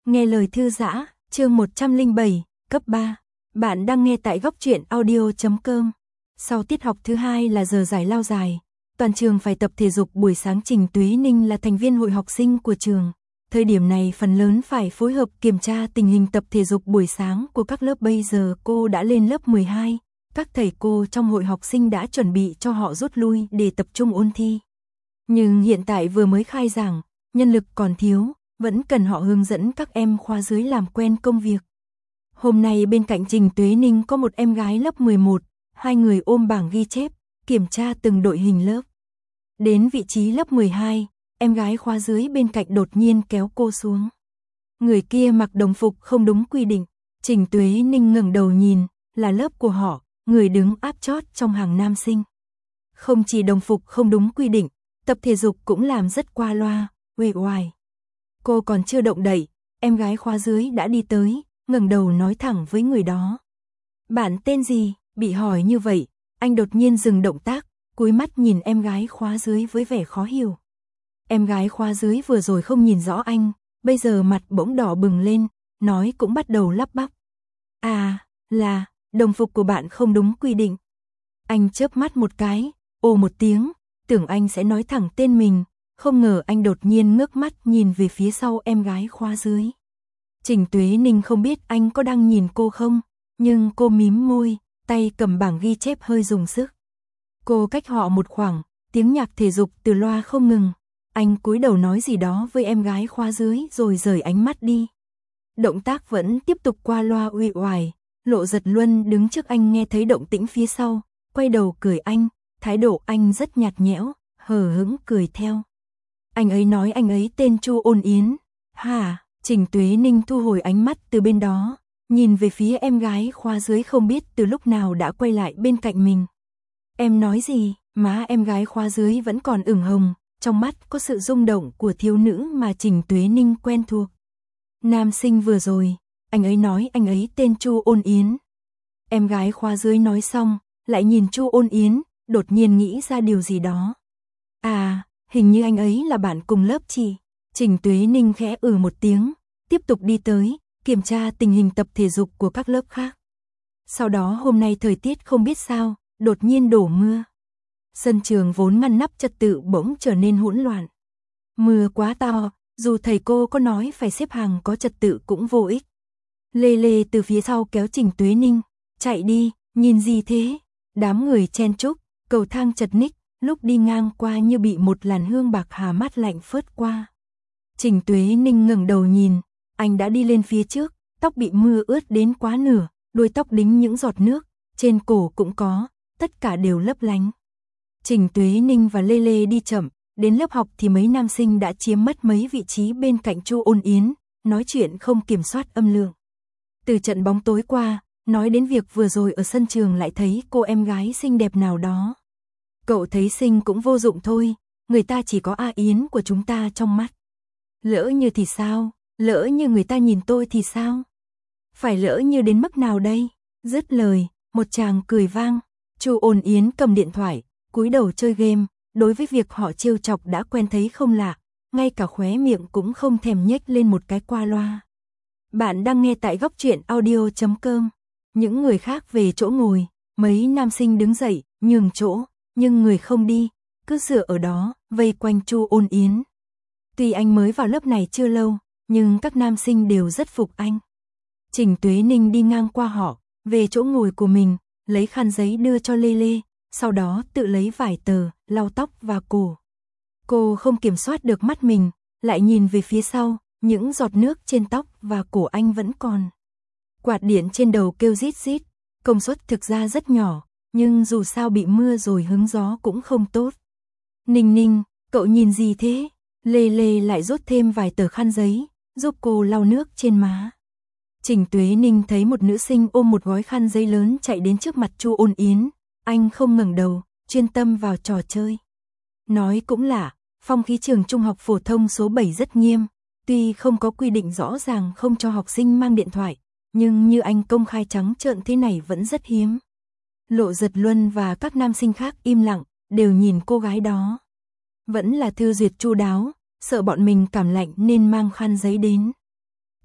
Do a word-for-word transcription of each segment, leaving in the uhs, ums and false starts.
Nghe lời thư giã, chương một trăm lẻ bảy, cấp ba. Bạn đang nghe tại góc truyện audio chấm com. Sau tiết học thứ hai là giờ giải lao dài, toàn trường phải tập thể dục buổi sáng. Trình Tuế Ninh là thành viên hội học sinh của trường. Thời điểm này phần lớn phải phối hợp kiểm tra tình hình tập thể dục buổi sáng của các lớp. Bây giờ cô đã lên lớp mười hai, các thầy cô trong hội học sinh đã chuẩn bị cho họ rút lui để tập trung ôn thi. Nhưng hiện tại vừa mới khai giảng, nhân lực còn thiếu, vẫn cần họ hướng dẫn các em khóa dưới làm quen công việc. Hôm nay bên cạnh Trình Tuế Ninh có một em gái lớp mười một, hai người ôm bảng ghi chép, kiểm tra từng đội hình lớp. Đến vị trí lớp mười hai, em gái khóa dưới bên cạnh đột nhiên kéo cô xuống. Người kia mặc đồng phục không đúng quy định. Trình Tuế Ninh ngẩng đầu nhìn, là lớp của họ, người đứng áp chót trong hàng nam sinh. Không chỉ đồng phục không đúng quy định, tập thể dục cũng làm rất qua loa, uể oải. Cô còn chưa động đậy, em gái khóa dưới đã đi tới, ngẩng đầu nói thẳng với người đó. Bạn tên gì? Bị hỏi như vậy, anh đột nhiên dừng động tác, cúi mắt nhìn em gái khóa dưới với vẻ khó hiểu. Em gái khóa dưới vừa rồi không nhìn rõ anh, bây giờ mặt bỗng đỏ bừng lên, nói cũng bắt đầu lắp bắp. À, là, đồng phục của bạn không đúng quy định. Anh chớp mắt một cái, ồ một tiếng, tưởng anh sẽ nói thẳng tên mình, không ngờ anh đột nhiên ngước mắt nhìn về phía sau em gái khóa dưới. Trình Tuế Ninh không biết anh có đang nhìn cô không, nhưng cô mím môi, tay cầm bảng ghi chép hơi dùng sức. Cô cách họ một khoảng, tiếng nhạc thể dục từ loa không ngừng. Anh cúi đầu nói gì đó với em gái khóa dưới rồi rời ánh mắt đi. Động tác vẫn tiếp tục qua loa uể oải. Lộ Giật Luân đứng trước anh nghe thấy động tĩnh phía sau, quay đầu cười anh, thái độ anh rất nhạt nhẽo, hờ hững cười theo. Anh ấy nói anh ấy tên Chu Ôn Yến. Hả? Trình Tuế Ninh thu hồi ánh mắt từ bên đó, nhìn về phía em gái khóa dưới không biết từ lúc nào đã quay lại bên cạnh mình. Em nói gì? Má em gái khóa dưới vẫn còn ửng hồng, trong mắt có sự rung động của thiếu nữ mà Trình Tuế Ninh quen thuộc. Nam sinh vừa rồi, anh ấy nói anh ấy tên Chu Ôn Yến. Em gái khóa dưới nói xong, lại nhìn Chu Ôn Yến, đột nhiên nghĩ ra điều gì đó. À, hình như anh ấy là bạn cùng lớp chị. Trình Tuế Ninh khẽ ừ một tiếng, tiếp tục đi tới, kiểm tra tình hình tập thể dục của các lớp khác. Sau đó hôm nay thời tiết không biết sao, đột nhiên đổ mưa. Sân trường vốn ngăn nắp trật tự bỗng trở nên hỗn loạn. Mưa quá to, dù thầy cô có nói phải xếp hàng có trật tự cũng vô ích. Lê Lê từ phía sau kéo Trình Tuế Ninh, chạy đi, nhìn gì thế? Đám người chen chúc, cầu thang chật ních, lúc đi ngang qua như bị một làn hương bạc hà mát lạnh phớt qua. Trình Tuế Ninh ngẩng đầu nhìn, anh đã đi lên phía trước, tóc bị mưa ướt đến quá nửa, đuôi tóc đính những giọt nước, trên cổ cũng có, tất cả đều lấp lánh. Trình Tuế Ninh và Lê Lê đi chậm, đến lớp học thì mấy nam sinh đã chiếm mất mấy vị trí bên cạnh Chu Ôn Yến, nói chuyện không kiểm soát âm lượng. Từ trận bóng tối qua, nói đến việc vừa rồi ở sân trường lại thấy cô em gái xinh đẹp nào đó. Cậu thấy xinh cũng vô dụng thôi, người ta chỉ có A Yến của chúng ta trong mắt. Lỡ như thì sao, lỡ như người ta nhìn tôi thì sao? Phải lỡ như đến mức nào đây? Dứt lời, một chàng cười vang, Chu Ôn Yến cầm điện thoại, cúi đầu chơi game, đối với việc họ trêu chọc đã quen thấy không lạ, ngay cả khóe miệng cũng không thèm nhếch lên một cái qua loa. Bạn đang nghe tại góc truyện audio chấm com. Những người khác về chỗ ngồi, mấy nam sinh đứng dậy, nhường chỗ, nhưng người không đi, cứ dựa ở đó, vây quanh Chu Ôn Yến. Tuy anh mới vào lớp này chưa lâu, nhưng các nam sinh đều rất phục anh. Trình Tuế Ninh đi ngang qua họ, về chỗ ngồi của mình, lấy khăn giấy đưa cho Lê Lê, sau đó tự lấy vải tờ, lau tóc và cổ. Cô không kiểm soát được mắt mình, lại nhìn về phía sau, những giọt nước trên tóc và cổ anh vẫn còn. Quạt điện trên đầu kêu rít rít, công suất thực ra rất nhỏ, nhưng dù sao bị mưa rồi hứng gió cũng không tốt. Ninh Ninh, cậu nhìn gì thế? Lê Lê lại rút thêm vài tờ khăn giấy, giúp cô lau nước trên má. Trình Tuế Ninh thấy một nữ sinh ôm một gói khăn giấy lớn chạy đến trước mặt Chu Ôn Yến, anh không ngẩng đầu, chuyên tâm vào trò chơi. Nói cũng lạ, phong khí trường trung học phổ thông số bảy rất nghiêm, tuy không có quy định rõ ràng không cho học sinh mang điện thoại, nhưng như anh công khai trắng trợn thế này vẫn rất hiếm. Lộ Giật Luân và các nam sinh khác im lặng, đều nhìn cô gái đó. Vẫn là thư duyệt chu đáo, sợ bọn mình cảm lạnh nên mang khăn giấy đến.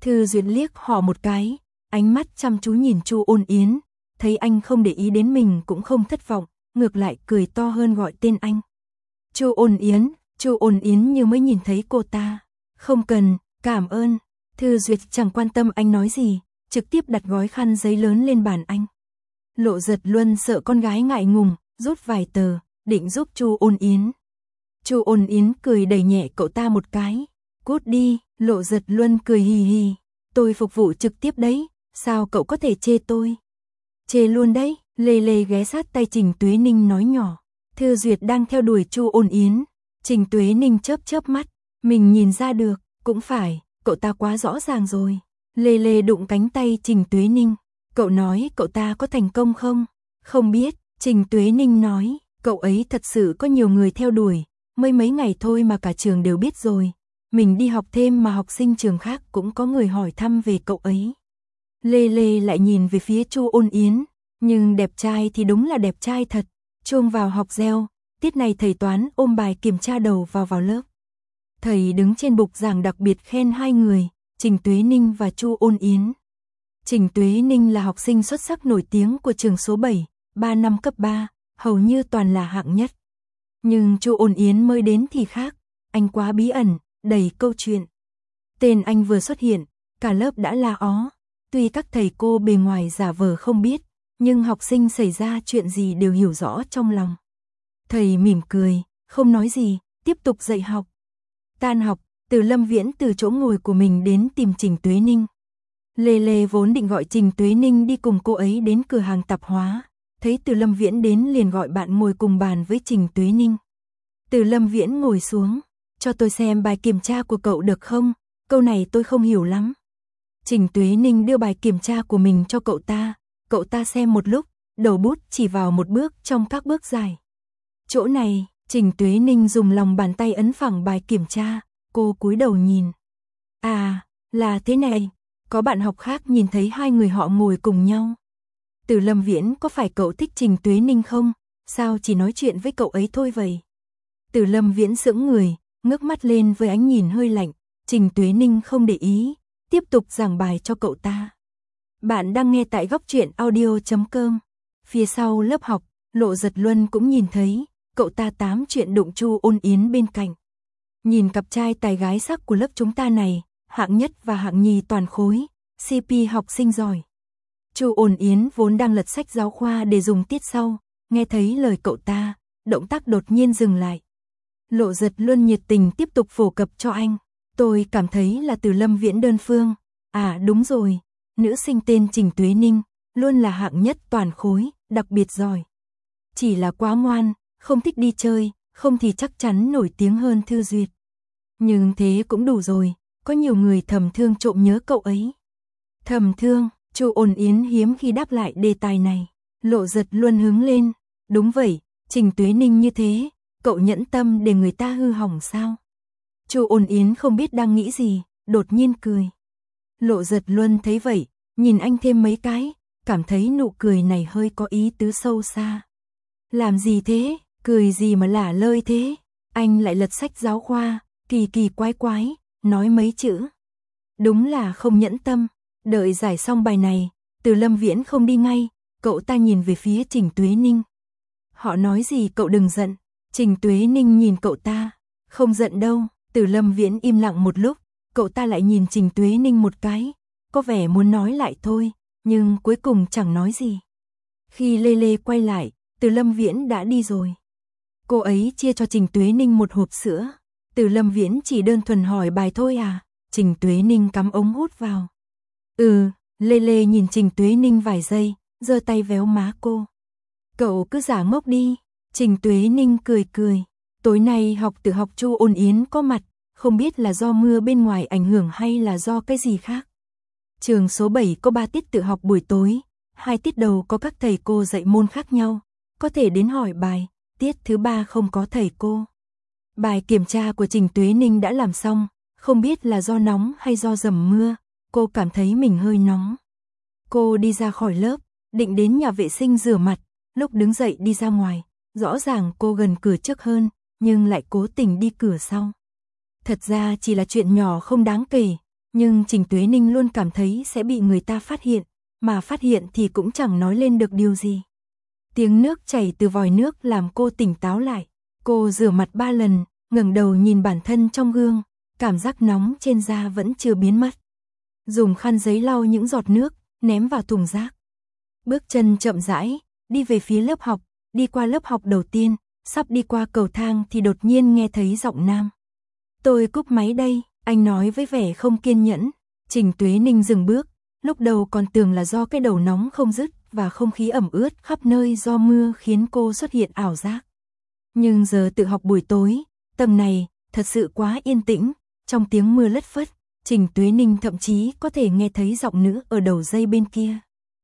Thư Duyệt liếc họ một cái, ánh mắt chăm chú nhìn Chu Ôn Yến, thấy anh không để ý đến mình cũng không thất vọng, ngược lại cười to hơn gọi tên anh. Chu Ôn Yến, Chu Ôn Yến như mới nhìn thấy cô ta. Không cần, cảm ơn. Thư Duyệt chẳng quan tâm anh nói gì, trực tiếp đặt gói khăn giấy lớn lên bàn anh. Lộ Giật Luân sợ con gái ngại ngùng, rút vài tờ, định giúp Chu Ôn Yến. Chu Ôn Yến cười đẩy nhẹ cậu ta một cái. Cút đi, Lộ Giật Luân cười hì hì. Tôi phục vụ trực tiếp đấy, sao cậu có thể chê tôi? Chê luôn đấy, Lê Lê ghé sát tay Trình Tuế Ninh nói nhỏ. Thư Duyệt đang theo đuổi Chu Ôn Yến. Trình Tuế Ninh chớp chớp mắt, mình nhìn ra được, cũng phải, cậu ta quá rõ ràng rồi. Lê Lê đụng cánh tay Trình Tuế Ninh. Cậu nói cậu ta có thành công không? Không biết, Trình Tuế Ninh nói, cậu ấy thật sự có nhiều người theo đuổi, mới mấy ngày thôi mà cả trường đều biết rồi. Mình đi học thêm mà học sinh trường khác cũng có người hỏi thăm về cậu ấy. Lê Lê lại nhìn về phía Chu Ôn Yến, nhưng đẹp trai thì đúng là đẹp trai thật. Chuông vào học reo, tiết này thầy toán ôm bài kiểm tra đầu vào vào lớp. Thầy đứng trên bục giảng đặc biệt khen hai người, Trình Tuế Ninh và Chu Ôn Yến. Trình Tuế Ninh là học sinh xuất sắc nổi tiếng của trường số bảy, ba năm cấp ba, hầu như toàn là hạng nhất. Nhưng Chu Ôn Yến mới đến thì khác, anh quá bí ẩn, đầy câu chuyện. Tên anh vừa xuất hiện, cả lớp đã la ó. Tuy các thầy cô bề ngoài giả vờ không biết, nhưng học sinh xảy ra chuyện gì đều hiểu rõ trong lòng. Thầy mỉm cười, không nói gì, tiếp tục dạy học. Tan học, Từ Lâm Viễn từ chỗ ngồi của mình đến tìm Trình Tuế Ninh. Lê Lê vốn định gọi Trình Tuế Ninh đi cùng cô ấy đến cửa hàng tạp hóa, thấy Từ Lâm Viễn đến liền gọi bạn ngồi cùng bàn với Trình Tuế Ninh. Từ Lâm Viễn ngồi xuống, cho tôi xem bài kiểm tra của cậu được không? Câu này tôi không hiểu lắm. Trình Tuế Ninh đưa bài kiểm tra của mình cho cậu ta, cậu ta xem một lúc, đầu bút chỉ vào một bước trong các bước dài. Chỗ này, Trình Tuế Ninh dùng lòng bàn tay ấn phẳng bài kiểm tra, cô cúi đầu nhìn. À, là thế này, có bạn học khác nhìn thấy hai người họ ngồi cùng nhau. Từ Lâm Viễn có phải cậu thích Trình Tuế Ninh không? Sao chỉ nói chuyện với cậu ấy thôi vậy? Từ Lâm Viễn sững người, ngước mắt lên với ánh nhìn hơi lạnh, Trình Tuế Ninh không để ý, tiếp tục giảng bài cho cậu ta. Bạn đang nghe tại góc truyện audio chấm com. Phía sau lớp học, Lộ Giật Luân cũng nhìn thấy, cậu ta tám chuyện đụng Chu Ôn Yến bên cạnh. Nhìn cặp trai tài gái sắc của lớp chúng ta này, hạng nhất và hạng nhì toàn khối, xê pê học sinh giỏi. Chu Ôn Yến vốn đang lật sách giáo khoa để dùng tiết sau, nghe thấy lời cậu ta, động tác đột nhiên dừng lại. Lộ Giật Luân nhiệt tình tiếp tục phổ cập cho anh. Tôi cảm thấy là Từ Lâm Viễn đơn phương. À đúng rồi, nữ sinh tên Trình Tuế Ninh, luôn là hạng nhất toàn khối, đặc biệt giỏi. Chỉ là quá ngoan, không thích đi chơi, không thì chắc chắn nổi tiếng hơn Thư Duyệt. Nhưng thế cũng đủ rồi, có nhiều người thầm thương trộm nhớ cậu ấy. Thầm thương, Chu Ôn Yến hiếm khi đáp lại đề tài này. Lộ Giật Luân hứng lên. Đúng vậy, Trình Tuế Ninh như thế, cậu nhẫn tâm để người ta hư hỏng sao? Chu Ôn Yến không biết đang nghĩ gì, đột nhiên cười. Lộ Giật Luân thấy vậy, nhìn anh thêm mấy cái, cảm thấy nụ cười này hơi có ý tứ sâu xa. Làm gì thế, cười gì mà lả lơi thế? Anh lại lật sách giáo khoa, kỳ kỳ quái quái, nói mấy chữ. Đúng là không nhẫn tâm, đợi giải xong bài này, Từ Lâm Viễn không đi ngay, cậu ta nhìn về phía Trình Tuế Ninh. Họ nói gì cậu đừng giận. Trình Tuế Ninh nhìn cậu ta, không giận đâu. Từ Lâm Viễn im lặng một lúc, cậu ta lại nhìn Trình Tuế Ninh một cái, có vẻ muốn nói lại thôi, nhưng cuối cùng chẳng nói gì. Khi Lê Lê quay lại, Từ Lâm Viễn đã đi rồi. Cô ấy chia cho Trình Tuế Ninh một hộp sữa. Từ Lâm Viễn chỉ đơn thuần hỏi bài thôi à? Trình Tuế Ninh cắm ống hút vào. Ừ, Lê Lê nhìn Trình Tuế Ninh vài giây, giơ tay véo má cô. Cậu cứ giả ngốc đi. Trình Tuế Ninh cười cười. Tối nay học tự học Chu Ôn Yến có mặt, không biết là do mưa bên ngoài ảnh hưởng hay là do cái gì khác. Trường số bảy có ba tiết tự học buổi tối, hai tiết đầu có các thầy cô dạy môn khác nhau, có thể đến hỏi bài, tiết thứ ba không có thầy cô. Bài kiểm tra của Trình Tuế Ninh đã làm xong, không biết là do nóng hay do dầm mưa, cô cảm thấy mình hơi nóng. Cô đi ra khỏi lớp, định đến nhà vệ sinh rửa mặt, lúc đứng dậy đi ra ngoài, rõ ràng cô gần cửa trước hơn, nhưng lại cố tình đi cửa sau. Thật ra chỉ là chuyện nhỏ không đáng kể, Nhưng Trình Tuế Ninh luôn cảm thấy sẽ bị người ta phát hiện, mà phát hiện thì cũng chẳng nói lên được điều gì. Tiếng nước chảy từ vòi nước làm cô tỉnh táo lại. Cô rửa mặt ba lần, ngẩng đầu nhìn bản thân trong gương, cảm giác nóng trên da vẫn chưa biến mất. Dùng khăn giấy lau những giọt nước, ném vào thùng rác. Bước chân chậm rãi, đi về phía lớp học, đi qua lớp học đầu tiên, sắp đi qua cầu thang thì đột nhiên nghe thấy giọng nam. Tôi cúp máy đây, anh nói với vẻ không kiên nhẫn. Trình Tuế Ninh dừng bước, lúc đầu còn tưởng là do cái đầu nóng không dứt và không khí ẩm ướt khắp nơi do mưa khiến cô xuất hiện ảo giác. Nhưng giờ tự học buổi tối, tầm này, thật sự quá yên tĩnh, trong tiếng mưa lất phất, Trình Tuế Ninh thậm chí có thể nghe thấy giọng nữ ở đầu dây bên kia.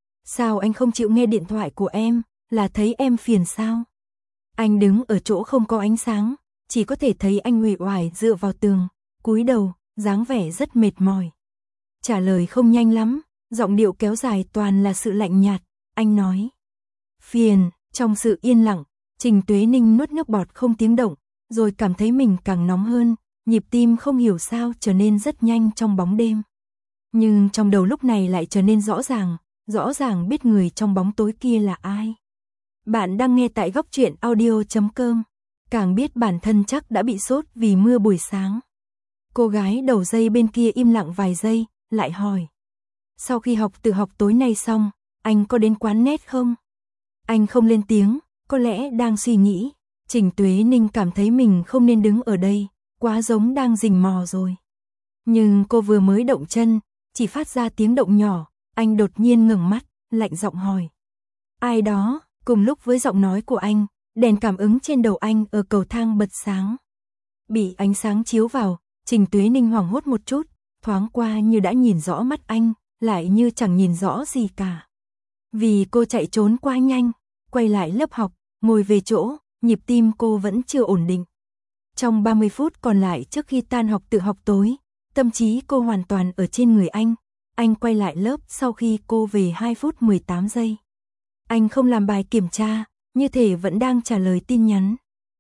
Sao anh không chịu nghe điện thoại của em, là thấy em phiền sao? Anh đứng ở chỗ không có ánh sáng, chỉ có thể thấy anh uể oải dựa vào tường, cúi đầu, dáng vẻ rất mệt mỏi. Trả lời không nhanh lắm, giọng điệu kéo dài toàn là sự lạnh nhạt, anh nói. Phiền, trong sự yên lặng, Trình Tuế Ninh nuốt nước bọt không tiếng động, rồi cảm thấy mình càng nóng hơn, nhịp tim không hiểu sao trở nên rất nhanh trong bóng đêm. Nhưng trong đầu lúc này lại trở nên rõ ràng, rõ ràng biết người trong bóng tối kia là ai. Bạn đang nghe tại góc truyện audio chấm com, càng biết bản thân chắc đã bị sốt vì mưa buổi sáng. Cô gái đầu dây bên kia im lặng vài giây, lại hỏi. Sau khi học tự học tối nay xong, anh có đến quán net không? Anh không lên tiếng, có lẽ đang suy nghĩ. Trình Tuế Ninh cảm thấy mình không nên đứng ở đây, quá giống đang rình mò rồi. Nhưng cô vừa mới động chân, chỉ phát ra tiếng động nhỏ, anh đột nhiên ngẩng mắt, lạnh giọng hỏi. Ai đó? Cùng lúc với giọng nói của anh, đèn cảm ứng trên đầu anh ở cầu thang bật sáng. Bị ánh sáng chiếu vào, Trình Tuế Ninh hoảng hốt một chút, thoáng qua như đã nhìn rõ mắt anh, lại như chẳng nhìn rõ gì cả. Vì cô chạy trốn quá nhanh, quay lại lớp học, ngồi về chỗ, nhịp tim cô vẫn chưa ổn định. Trong ba mươi phút còn lại trước khi tan học tự học tối, tâm trí cô hoàn toàn ở trên người anh. Anh quay lại lớp sau khi cô về hai phút mười tám giây. Anh không làm bài kiểm tra, như thể vẫn đang trả lời tin nhắn.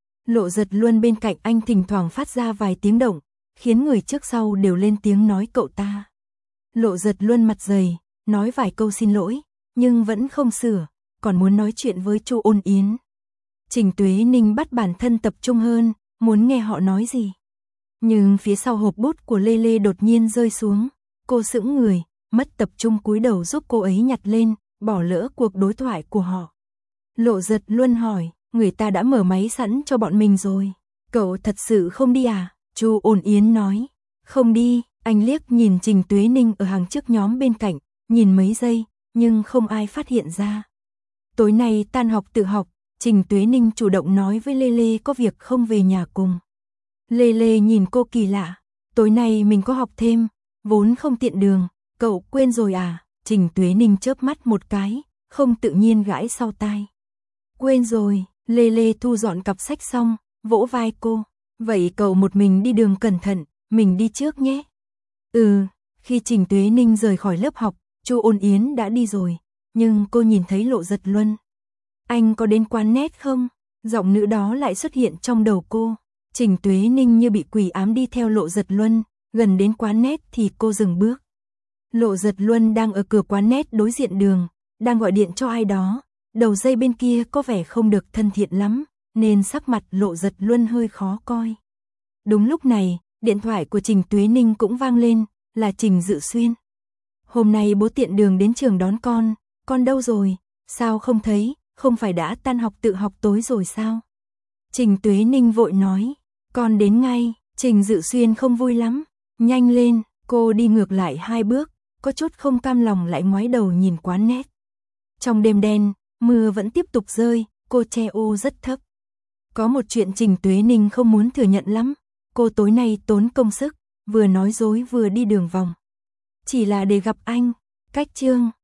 Lộ Giật Luân bên cạnh anh thỉnh thoảng phát ra vài tiếng động, khiến người trước sau đều lên tiếng nói cậu ta. Lộ Giật Luân mặt dày, nói vài câu xin lỗi, nhưng vẫn không sửa, còn muốn nói chuyện với Chu Ôn Yến. Trình Tuế Ninh bắt bản thân tập trung hơn, muốn nghe họ nói gì. Nhưng phía sau hộp bút của Lê Lê đột nhiên rơi xuống, cô sững người, mất tập trung cúi đầu giúp cô ấy nhặt lên, bỏ lỡ cuộc đối thoại của họ. Lộ Giật Luân hỏi, người ta đã mở máy sẵn cho bọn mình rồi. Cậu thật sự không đi à? Chu Ôn Yến nói, không đi. Anh liếc nhìn Trình Tuế Ninh ở hàng trước nhóm bên cạnh, nhìn mấy giây, nhưng không ai phát hiện ra. Tối nay tan học tự học, Trình Tuế Ninh chủ động nói với Lê Lê có việc không về nhà cùng. Lê Lê nhìn cô kỳ lạ, tối nay mình có học thêm, vốn không tiện đường, cậu quên rồi à? Trình Tuế Ninh chớp mắt một cái, không tự nhiên gãi sau tai. Quên rồi. Lê Lê thu dọn cặp sách xong, vỗ vai cô. Vậy cậu một mình đi đường cẩn thận, mình đi trước nhé. Ừ, khi Trình Tuế Ninh rời khỏi lớp học, Chu Ôn Yến đã đi rồi, nhưng cô nhìn thấy Lộ Giật Luân. Anh có đến quán net không? Giọng nữ đó lại xuất hiện trong đầu cô. Trình Tuế Ninh như bị quỷ ám đi theo Lộ Giật Luân, gần đến quán net thì cô dừng bước. Lộ Giật Luân đang ở cửa quán net đối diện đường, đang gọi điện cho ai đó. Đầu dây bên kia có vẻ không được thân thiện lắm, nên sắc mặt Lộ Giật Luân hơi khó coi. Đúng lúc này, điện thoại của Trình Tuế Ninh cũng vang lên, là Trình Dự Xuyên. Hôm nay bố tiện đường đến trường đón con, con đâu rồi? Sao không thấy, không phải đã tan học tự học tối rồi sao? Trình Tuế Ninh vội nói, con đến ngay. Trình Dự Xuyên không vui lắm, nhanh lên. Cô đi ngược lại hai bước, có chút không cam lòng lại ngoái đầu nhìn quán net. Trong đêm đen, mưa vẫn tiếp tục rơi, cô che ô rất thấp. Có một chuyện Trình Tuế Ninh không muốn thừa nhận lắm, cô tối nay tốn công sức, vừa nói dối vừa đi đường vòng. Chỉ là để gặp anh, cách chương.